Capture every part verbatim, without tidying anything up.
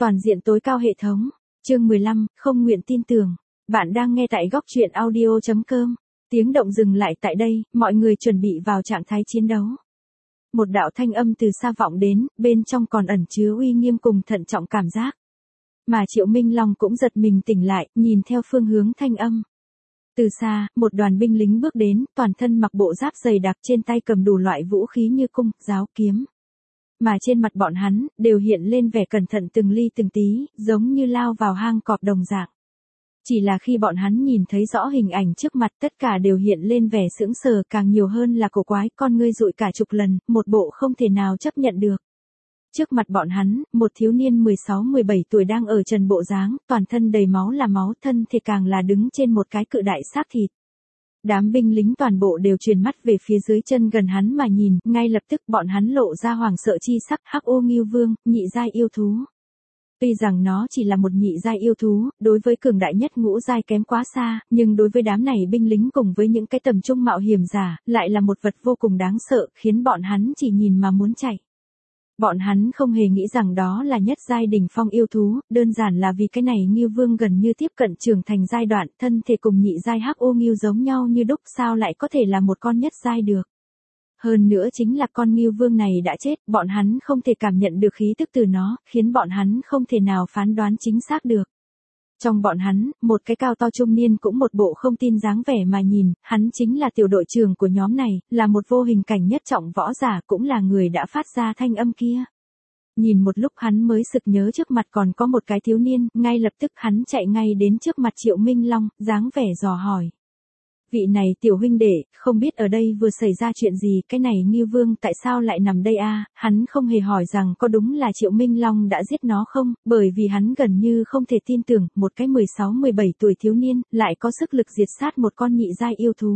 Toàn diện tối cao hệ thống. Chương mười lăm, không nguyện tin tưởng. Bạn đang nghe tại góc truyện audio chấm com. Tiếng động dừng lại tại đây, mọi người chuẩn bị vào trạng thái chiến đấu. Một đạo thanh âm từ xa vọng đến, bên trong còn ẩn chứa uy nghiêm cùng thận trọng cảm giác. Mà Triệu Minh Long cũng giật mình tỉnh lại, nhìn theo phương hướng thanh âm. Từ xa, một đoàn binh lính bước đến, toàn thân mặc bộ giáp dày đặc, trên tay cầm đủ loại vũ khí như cung, giáo, kiếm. Mà trên mặt bọn hắn, đều hiện lên vẻ cẩn thận từng ly từng tí, giống như lao vào hang cọp đồng dạng. Chỉ là khi bọn hắn nhìn thấy rõ hình ảnh trước mặt, tất cả đều hiện lên vẻ sững sờ, càng nhiều hơn là cổ quái, con ngươi dụi cả chục lần, một bộ không thể nào chấp nhận được. Trước mặt bọn hắn, một thiếu niên mười sáu mười bảy tuổi đang ở trần bộ dáng, toàn thân đầy máu là máu, thân thể càng là đứng trên một cái cự đại xác thịt. Đám binh lính toàn bộ đều truyền mắt về phía dưới chân gần hắn mà nhìn, ngay lập tức bọn hắn lộ ra hoảng sợ chi sắc. Hắc Ô Ngưu Vương, nhị giai yêu thú. Tuy rằng nó chỉ là một nhị giai yêu thú, đối với cường đại nhất ngũ giai kém quá xa, nhưng đối với đám này binh lính cùng với những cái tầm trung mạo hiểm giả, lại là một vật vô cùng đáng sợ, khiến bọn hắn chỉ nhìn mà muốn chạy. Bọn hắn không hề nghĩ rằng đó là nhất giai đỉnh phong yêu thú, đơn giản là vì cái này Ngưu Vương gần như tiếp cận trưởng thành giai đoạn, thân thể cùng nhị giai Hắc Ô Ngưu giống nhau như đúc, sao lại có thể là một con nhất giai được. Hơn nữa chính là con Ngưu Vương này đã chết, bọn hắn không thể cảm nhận được khí tức từ nó, khiến bọn hắn không thể nào phán đoán chính xác được. Trong bọn hắn, một cái cao to trung niên cũng một bộ không tin dáng vẻ mà nhìn, hắn chính là tiểu đội trưởng của nhóm này, là một vô hình cảnh nhất trọng võ giả, cũng là người đã phát ra thanh âm kia. Nhìn một lúc hắn mới sực nhớ trước mặt còn có một cái thiếu niên, ngay lập tức hắn chạy ngay đến trước mặt Triệu Minh Long, dáng vẻ dò hỏi. Vị này tiểu huynh đệ, không biết ở đây vừa xảy ra chuyện gì, cái này Ngưu Vương tại sao lại nằm đây a? Hắn không hề hỏi rằng có đúng là Triệu Minh Long đã giết nó không, bởi vì hắn gần như không thể tin tưởng, một cái mười sáu mười bảy tuổi thiếu niên, lại có sức lực diệt sát một con nhị giai yêu thú.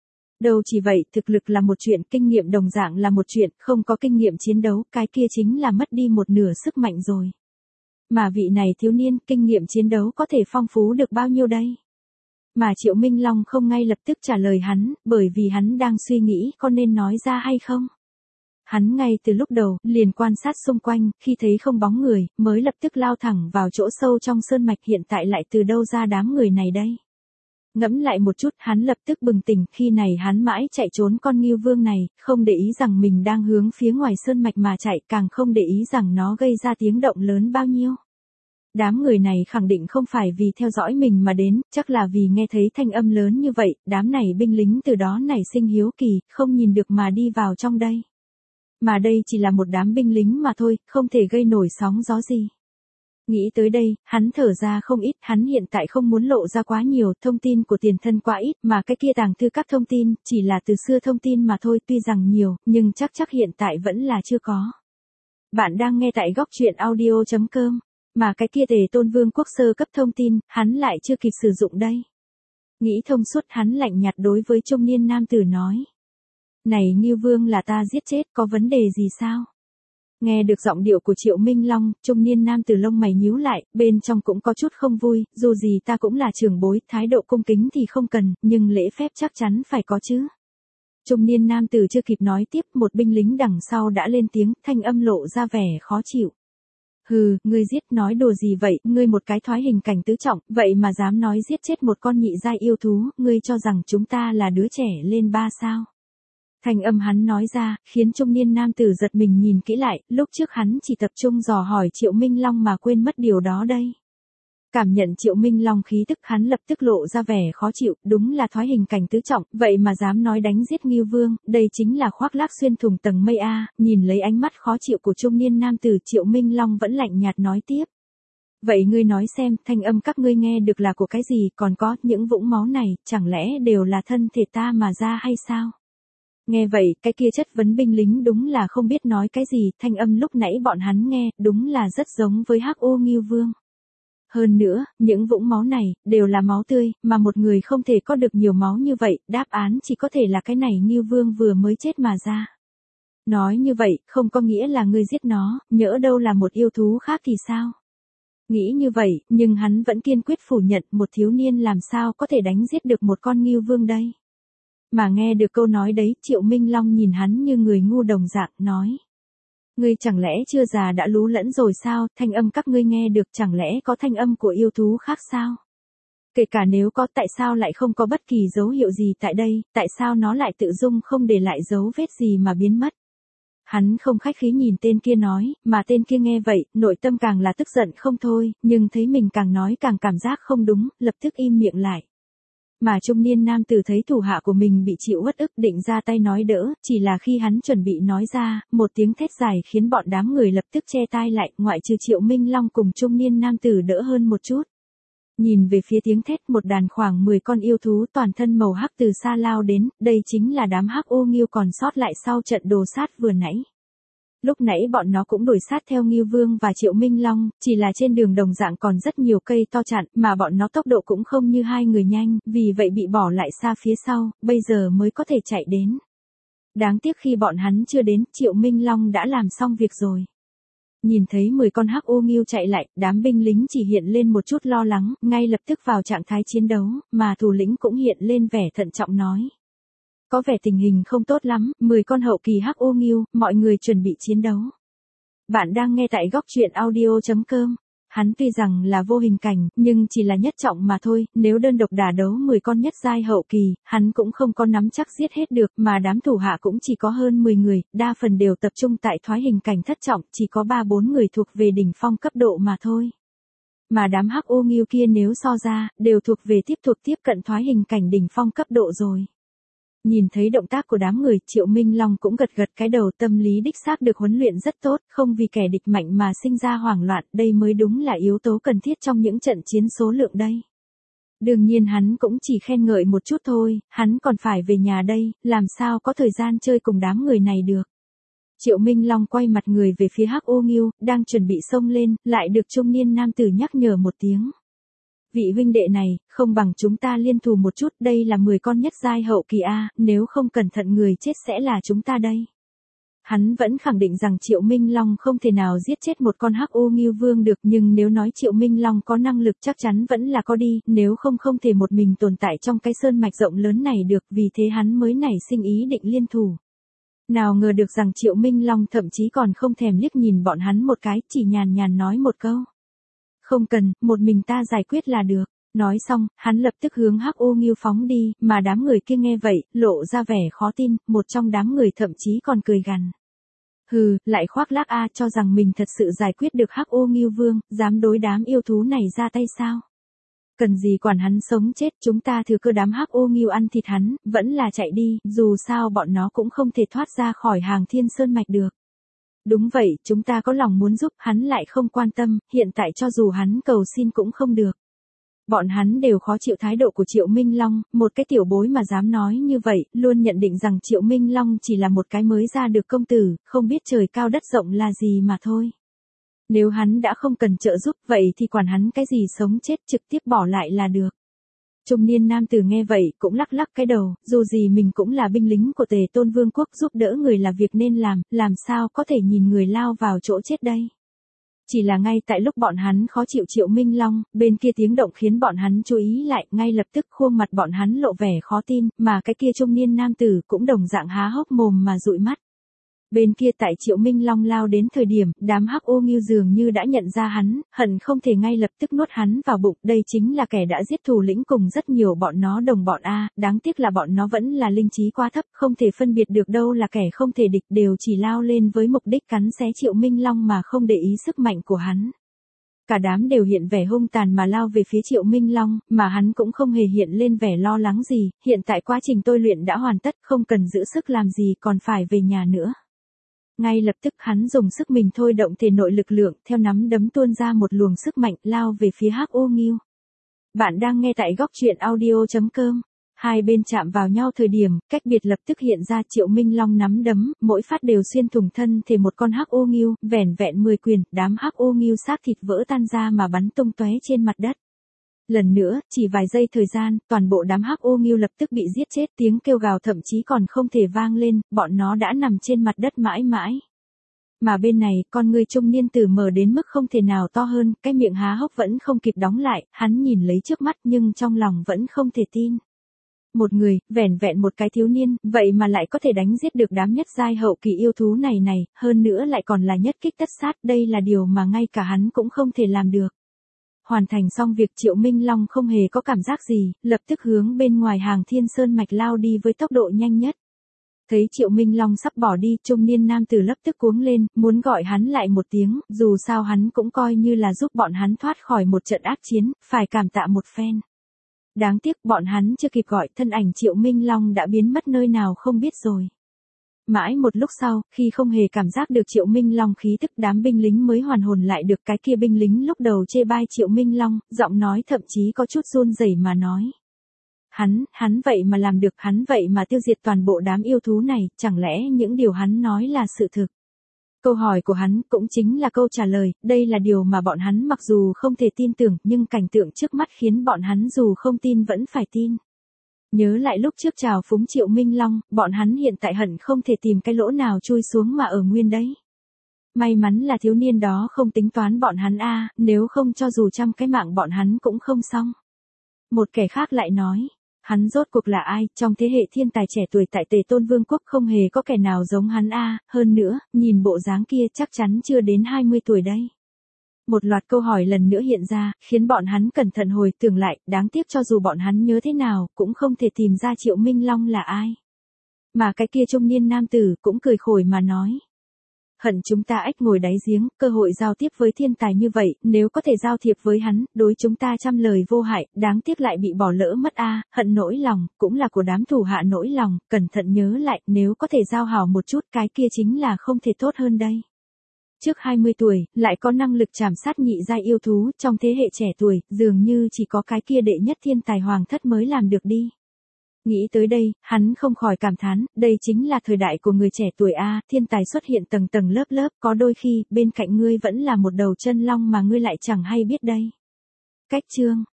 Đâu chỉ vậy, thực lực là một chuyện, kinh nghiệm đồng dạng là một chuyện, không có kinh nghiệm chiến đấu, cái kia chính là mất đi một nửa sức mạnh rồi. Mà vị này thiếu niên, kinh nghiệm chiến đấu có thể phong phú được bao nhiêu đây? Mà Triệu Minh Long không ngay lập tức trả lời hắn, bởi vì hắn đang suy nghĩ có nên nói ra hay không. Hắn ngay từ lúc đầu, liền quan sát xung quanh, khi thấy không bóng người, mới lập tức lao thẳng vào chỗ sâu trong sơn mạch, hiện tại lại từ đâu ra đám người này đây. Ngẫm lại một chút, hắn lập tức bừng tỉnh, khi này hắn mãi chạy trốn con Ngưu Vương này, không để ý rằng mình đang hướng phía ngoài sơn mạch mà chạy, càng không để ý rằng nó gây ra tiếng động lớn bao nhiêu. Đám người này khẳng định không phải vì theo dõi mình mà đến, chắc là vì nghe thấy thanh âm lớn như vậy, đám này binh lính từ đó nảy sinh hiếu kỳ, không nhìn được mà đi vào trong đây. Mà đây chỉ là một đám binh lính mà thôi, không thể gây nổi sóng gió gì. Nghĩ tới đây, hắn thở ra không ít, hắn hiện tại không muốn lộ ra quá nhiều, thông tin của tiền thân quá ít, mà cái kia tàng thư các thông tin, chỉ là từ xưa thông tin mà thôi, tuy rằng nhiều, nhưng chắc chắc hiện tại vẫn là chưa có. Bạn đang nghe tại góc truyện audio chấm com. Mà cái kia Tề Tôn Vương quốc sơ cấp thông tin, hắn lại chưa kịp sử dụng đây. Nghĩ thông suốt, hắn lạnh nhạt đối với trung niên nam tử nói. Này Ngưu Vương là ta giết chết, có vấn đề gì sao? Nghe được giọng điệu của Triệu Minh Long, trung niên nam tử lông mày nhíu lại, bên trong cũng có chút không vui, dù gì ta cũng là trưởng bối, thái độ cung kính thì không cần, nhưng lễ phép chắc chắn phải có chứ. Trung niên nam tử chưa kịp nói tiếp, một binh lính đằng sau đã lên tiếng, thanh âm lộ ra vẻ khó chịu. Hừ, ngươi giết nói đùa gì vậy, ngươi một cái thoái hình cảnh tứ trọng, vậy mà dám nói giết chết một con nhị giai yêu thú, ngươi cho rằng chúng ta là đứa trẻ lên ba sao. Thanh âm hắn nói ra, khiến trung niên nam tử giật mình nhìn kỹ lại, lúc trước hắn chỉ tập trung dò hỏi Triệu Minh Long mà quên mất điều đó đây. Cảm nhận Triệu Minh Long khí tức, hắn lập tức lộ ra vẻ khó chịu, đúng là thoái hình cảnh tứ trọng, vậy mà dám nói đánh giết Ngưu Vương, đây chính là khoác lác xuyên thủng tầng mây a. Nhìn lấy ánh mắt khó chịu của trung niên nam tử, Triệu Minh Long vẫn lạnh nhạt nói tiếp. Vậy ngươi nói xem, thanh âm các ngươi nghe được là của cái gì, còn có, những vũng máu này, chẳng lẽ đều là thân thể ta mà ra hay sao? Nghe vậy, cái kia chất vấn binh lính đúng là không biết nói cái gì, thanh âm lúc nãy bọn hắn nghe, đúng là rất giống với Hắc Ô Ngưu Vương. Hơn nữa, những vũng máu này, đều là máu tươi, mà một người không thể có được nhiều máu như vậy, đáp án chỉ có thể là cái này Ngưu Vương vừa mới chết mà ra. Nói như vậy, không có nghĩa là ngươi giết nó, nhỡ đâu là một yêu thú khác thì sao? Nghĩ như vậy, nhưng hắn vẫn kiên quyết phủ nhận một thiếu niên làm sao có thể đánh giết được một con Ngưu Vương đây. Mà nghe được câu nói đấy, Triệu Minh Long nhìn hắn như người ngu đồng dạng, nói. Ngươi chẳng lẽ chưa già đã lú lẫn rồi sao, thanh âm các ngươi nghe được chẳng lẽ có thanh âm của yêu thú khác sao? Kể cả nếu có tại sao lại không có bất kỳ dấu hiệu gì tại đây, tại sao nó lại tự dung không để lại dấu vết gì mà biến mất? Hắn không khách khí nhìn tên kia nói, mà tên kia nghe vậy, nội tâm càng là tức giận không thôi, nhưng thấy mình càng nói càng cảm giác không đúng, lập tức im miệng lại. Mà trung niên nam tử thấy thủ hạ của mình bị chịu uất ức định ra tay nói đỡ, chỉ là khi hắn chuẩn bị nói ra, một tiếng thét dài khiến bọn đám người lập tức che tai lại, ngoại trừ Triệu Minh Long cùng trung niên nam tử đỡ hơn một chút. Nhìn về phía tiếng thét, một đàn khoảng mười con yêu thú toàn thân màu hắc từ xa lao đến, đây chính là đám hắc ô nghêu còn sót lại sau trận đồ sát vừa nãy. Lúc nãy bọn nó cũng đuổi sát theo Ngưu Vương và Triệu Minh Long, chỉ là trên đường đồng dạng còn rất nhiều cây to chặn, mà bọn nó tốc độ cũng không như hai người nhanh, vì vậy bị bỏ lại xa phía sau, bây giờ mới có thể chạy đến. Đáng tiếc khi bọn hắn chưa đến, Triệu Minh Long đã làm xong việc rồi. Nhìn thấy mười con hắc ô nghêu chạy lại, đám binh lính chỉ hiện lên một chút lo lắng, ngay lập tức vào trạng thái chiến đấu, mà thủ lĩnh cũng hiện lên vẻ thận trọng nói. Có vẻ tình hình không tốt lắm, mười con hậu kỳ hắc ô nghêu, mọi người chuẩn bị chiến đấu. Bạn đang nghe tại góc truyện audio chấm com. Hắn tuy rằng là vô hình cảnh, nhưng chỉ là nhất trọng mà thôi, nếu đơn độc đả đấu mười con nhất giai hậu kỳ, hắn cũng không có nắm chắc giết hết được, mà đám thủ hạ cũng chỉ có hơn mười người, đa phần đều tập trung tại thoái hình cảnh thất trọng, chỉ có ba bốn người thuộc về đỉnh phong cấp độ mà thôi. Mà đám hắc ô nghêu kia nếu so ra, đều thuộc về tiếp thuộc tiếp cận thoái hình cảnh đỉnh phong cấp độ rồi. Nhìn thấy động tác của đám người, Triệu Minh Long cũng gật gật cái đầu, tâm lý đích xác được huấn luyện rất tốt, không vì kẻ địch mạnh mà sinh ra hoảng loạn, đây mới đúng là yếu tố cần thiết trong những trận chiến số lượng đây. Đương nhiên hắn cũng chỉ khen ngợi một chút thôi, hắn còn phải về nhà đây, làm sao có thời gian chơi cùng đám người này được. Triệu Minh Long quay mặt người về phía hắc ô nghêu, đang chuẩn bị xông lên, lại được trung niên nam tử nhắc nhở một tiếng. Vị huynh đệ này, không bằng chúng ta liên thủ một chút, đây là mười con nhất giai hậu kỳ A, nếu không cẩn thận người chết sẽ là chúng ta đây. Hắn vẫn khẳng định rằng Triệu Minh Long không thể nào giết chết một con hắc ô nghêu vương được, nhưng nếu nói Triệu Minh Long có năng lực chắc chắn vẫn là có đi, nếu không không thể một mình tồn tại trong cái sơn mạch rộng lớn này được, vì thế hắn mới nảy sinh ý định liên thủ. Nào ngờ được rằng Triệu Minh Long thậm chí còn không thèm liếc nhìn bọn hắn một cái, chỉ nhàn nhàn nói một câu. Không cần, một mình ta giải quyết là được. Nói xong, hắn lập tức hướng hắc ô nghêu phóng đi, mà đám người kia nghe vậy, lộ ra vẻ khó tin, một trong đám người thậm chí còn cười gằn. Hừ, lại khoác lác a, cho rằng mình thật sự giải quyết được hắc ô nghêu vương, dám đối đám yêu thú này ra tay sao? Cần gì quản hắn sống chết, chúng ta thừa cơ đám hắc ô nghêu ăn thịt hắn, vẫn là chạy đi, dù sao bọn nó cũng không thể thoát ra khỏi hàng thiên sơn mạch được. Đúng vậy, chúng ta có lòng muốn giúp, hắn lại không quan tâm, hiện tại cho dù hắn cầu xin cũng không được. Bọn hắn đều khó chịu thái độ của Triệu Minh Long, một cái tiểu bối mà dám nói như vậy, luôn nhận định rằng Triệu Minh Long chỉ là một cái mới ra được công tử, không biết trời cao đất rộng là gì mà thôi. Nếu hắn đã không cần trợ giúp, vậy thì quản hắn cái gì sống chết, trực tiếp bỏ lại là được. Trung niên nam tử nghe vậy, cũng lắc lắc cái đầu, dù gì mình cũng là binh lính của Tề Tôn Vương quốc, giúp đỡ người là việc nên làm, làm sao có thể nhìn người lao vào chỗ chết đây. Chỉ là ngay tại lúc bọn hắn khó chịu Triệu Minh Long, bên kia tiếng động khiến bọn hắn chú ý lại, ngay lập tức khuôn mặt bọn hắn lộ vẻ khó tin, mà cái kia trung niên nam tử cũng đồng dạng há hốc mồm mà dụi mắt. Bên kia tại Triệu Minh Long lao đến thời điểm, đám hắc ô nghêu dường như đã nhận ra hắn, hận không thể ngay lập tức nuốt hắn vào bụng, đây chính là kẻ đã giết thủ lĩnh cùng rất nhiều bọn nó đồng bọn A, đáng tiếc là bọn nó vẫn là linh trí quá thấp, không thể phân biệt được đâu là kẻ không thể địch, đều chỉ lao lên với mục đích cắn xé Triệu Minh Long mà không để ý sức mạnh của hắn. Cả đám đều hiện vẻ hung tàn mà lao về phía Triệu Minh Long, mà hắn cũng không hề hiện lên vẻ lo lắng gì, hiện tại quá trình tôi luyện đã hoàn tất, không cần giữ sức làm gì, còn phải về nhà nữa. Ngay lập tức hắn dùng sức mình thôi động thể nội lực lượng, theo nắm đấm tuôn ra một luồng sức mạnh, lao về phía hắc ô nghêu. Bạn đang nghe tại góc truyện audio chấm com. Hai bên chạm vào nhau thời điểm, cách biệt lập tức hiện ra, Triệu Minh Long nắm đấm, mỗi phát đều xuyên thủng thân thể một con hắc ô nghêu, vẻn vẹn mười quyền, đám hắc ô nghêu xác thịt vỡ tan ra mà bắn tung tóe trên mặt đất. Lần nữa, chỉ vài giây thời gian, toàn bộ đám hắc ô nghêu lập tức bị giết chết, tiếng kêu gào thậm chí còn không thể vang lên, bọn nó đã nằm trên mặt đất mãi mãi. Mà bên này, con người trung niên tử mở đến mức không thể nào to hơn, cái miệng há hốc vẫn không kịp đóng lại, hắn nhìn lấy trước mắt nhưng trong lòng vẫn không thể tin. Một người, vẻn vẹn một cái thiếu niên, vậy mà lại có thể đánh giết được đám nhất giai hậu kỳ yêu thú này này, hơn nữa lại còn là nhất kích tất sát, đây là điều mà ngay cả hắn cũng không thể làm được. Hoàn thành xong việc Triệu Minh Long không hề có cảm giác gì, lập tức hướng bên ngoài Hàng Thiên Sơn mạch lao đi với tốc độ nhanh nhất. Thấy Triệu Minh Long sắp bỏ đi, trung niên nam tử lập tức cuống lên, muốn gọi hắn lại một tiếng, dù sao hắn cũng coi như là giúp bọn hắn thoát khỏi một trận ác chiến, phải cảm tạ một phen. Đáng tiếc bọn hắn chưa kịp gọi, thân ảnh Triệu Minh Long đã biến mất nơi nào không biết rồi. Mãi một lúc sau, khi không hề cảm giác được Triệu Minh Long khí tức, đám binh lính mới hoàn hồn lại được. Cái kia binh lính lúc đầu chê bai Triệu Minh Long, giọng nói thậm chí có chút run rẩy mà nói. Hắn, hắn vậy mà làm được, hắn vậy mà tiêu diệt toàn bộ đám yêu thú này, chẳng lẽ những điều hắn nói là sự thực? Câu hỏi của hắn cũng chính là câu trả lời, đây là điều mà bọn hắn mặc dù không thể tin tưởng, nhưng cảnh tượng trước mắt khiến bọn hắn dù không tin vẫn phải tin. Nhớ lại lúc trước chào phúng Triệu Minh Long, bọn hắn hiện tại hận không thể tìm cái lỗ nào chui xuống mà ở nguyên đấy. May mắn là thiếu niên đó không tính toán bọn hắn a, nếu không cho dù trăm cái mạng bọn hắn cũng không xong. Một kẻ khác lại nói, hắn rốt cuộc là ai, trong thế hệ thiên tài trẻ tuổi tại Tề Tôn Vương quốc không hề có kẻ nào giống hắn a, hơn nữa, nhìn bộ dáng kia chắc chắn chưa đến hai mươi tuổi đây. Một loạt câu hỏi lần nữa hiện ra, khiến bọn hắn cẩn thận hồi tưởng lại, đáng tiếc cho dù bọn hắn nhớ thế nào, cũng không thể tìm ra Triệu Minh Long là ai. Mà cái kia trung niên nam tử cũng cười khổi mà nói. Hận chúng ta ếch ngồi đáy giếng, cơ hội giao tiếp với thiên tài như vậy, nếu có thể giao thiệp với hắn, đối chúng ta trăm lời vô hại, đáng tiếc lại bị bỏ lỡ mất a, hận nỗi lòng, cũng là của đám thủ hạ nỗi lòng, cẩn thận nhớ lại, nếu có thể giao hảo một chút, cái kia chính là không thể tốt hơn đây. Trước hai mươi tuổi, lại có năng lực trảm sát nhị giai yêu thú, trong thế hệ trẻ tuổi, dường như chỉ có cái kia đệ nhất thiên tài hoàng thất mới làm được đi. Nghĩ tới đây, hắn không khỏi cảm thán, đây chính là thời đại của người trẻ tuổi a, thiên tài xuất hiện tầng tầng lớp lớp, có đôi khi, bên cạnh ngươi vẫn là một đầu chân long mà ngươi lại chẳng hay biết đây. Cách chương